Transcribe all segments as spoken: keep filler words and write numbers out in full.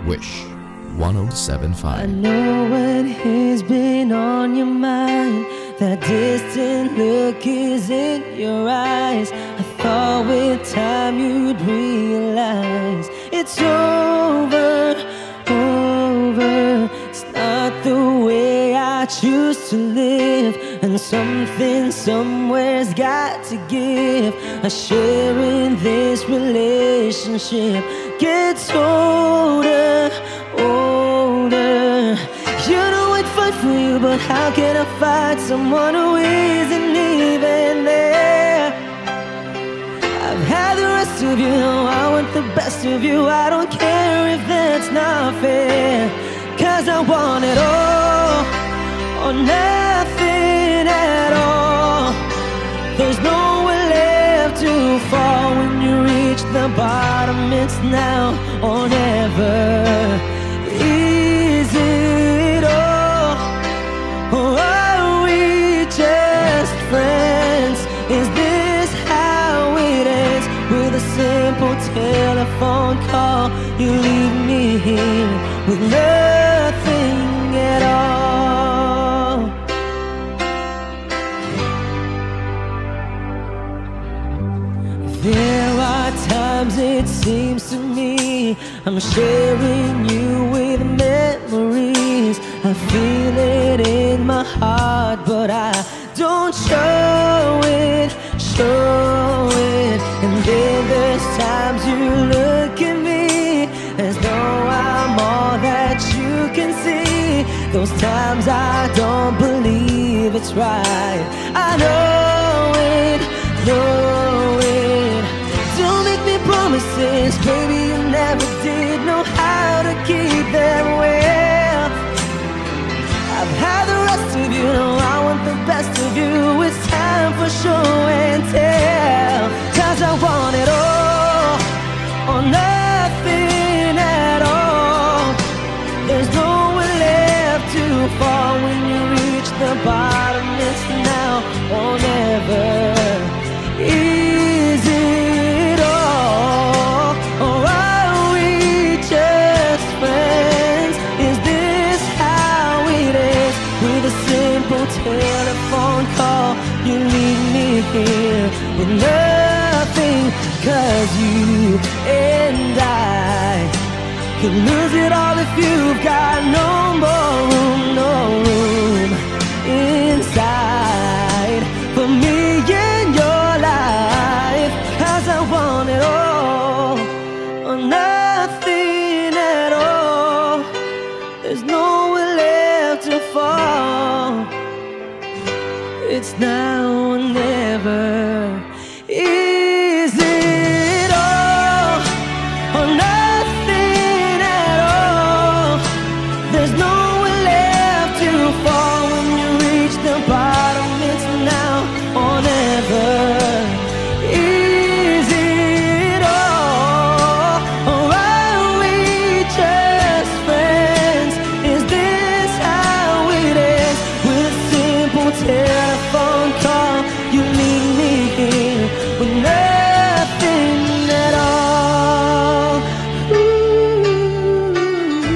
Wish one oh seven point I five. know what has been on your mind. That distant look is in your eyes. I thought with time you'd realize it's over, over. It's not the way I choose to live, and something somewhere's got to give. A share in this relationship gets older, older. You know I'd fight for you, but how can I fight someone who isn't even there? I've had the rest of you, I want the best of you. I don't care if that's not fair, 'cause I want it all or nothing at all. There's nowhere left to fall. When you reach the bottom, it's now or never. Is it all, or are we just friends? Is this how it ends? With a simple telephone call, you leave me here with nothing at all. There are times it seems to me I'm sharing you with memories. I feel it in my heart, but I don't show it, show it. And then there's times you look at me as though I'm all that you can see. Those times I don't believe it's right. I know it, know it. Don't make me promises, baby, you never did know how to keep them well. I've had the rest of you, I want the best of you. It's time for show and tell, 'cause I want it all or nothing at all. There's nowhere left to fall. When you reach the bottom, it's now or never. Is it all, or are we just friends? Is this how it is? With a simple telephone call, you leave me here with nothing. 'Cause you and I could lose it all if you've got no more room, no room inside for me in your life. 'Cause I want it all or nothing at all. There's nowhere left to fall. It's now or never. Is it all or nothing at all? There's nowhere left to fall. When you reach the bottom, it's now or never. Is it all, or are we just friends? Is this how it is? With a simple telephone call, you leave me here with nothing at all. Ooh.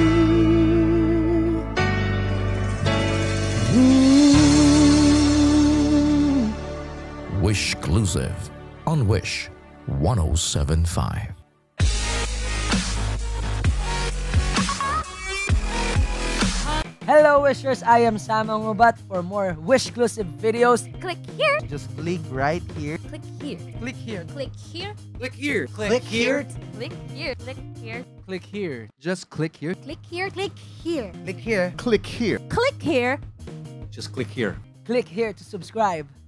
Ooh. Wish exclusive on Wish one oh seven point five. Hello Wishers, I am Sam Angubat. For more Wish-exclusive videos, Click here. Just click right here. Click here. Click here. Click here. Click here. Click here. Click here. Click here. Click here. Just click here. Click here. Click here. Click here. Click here. Click here. Just click here. click here to subscribe.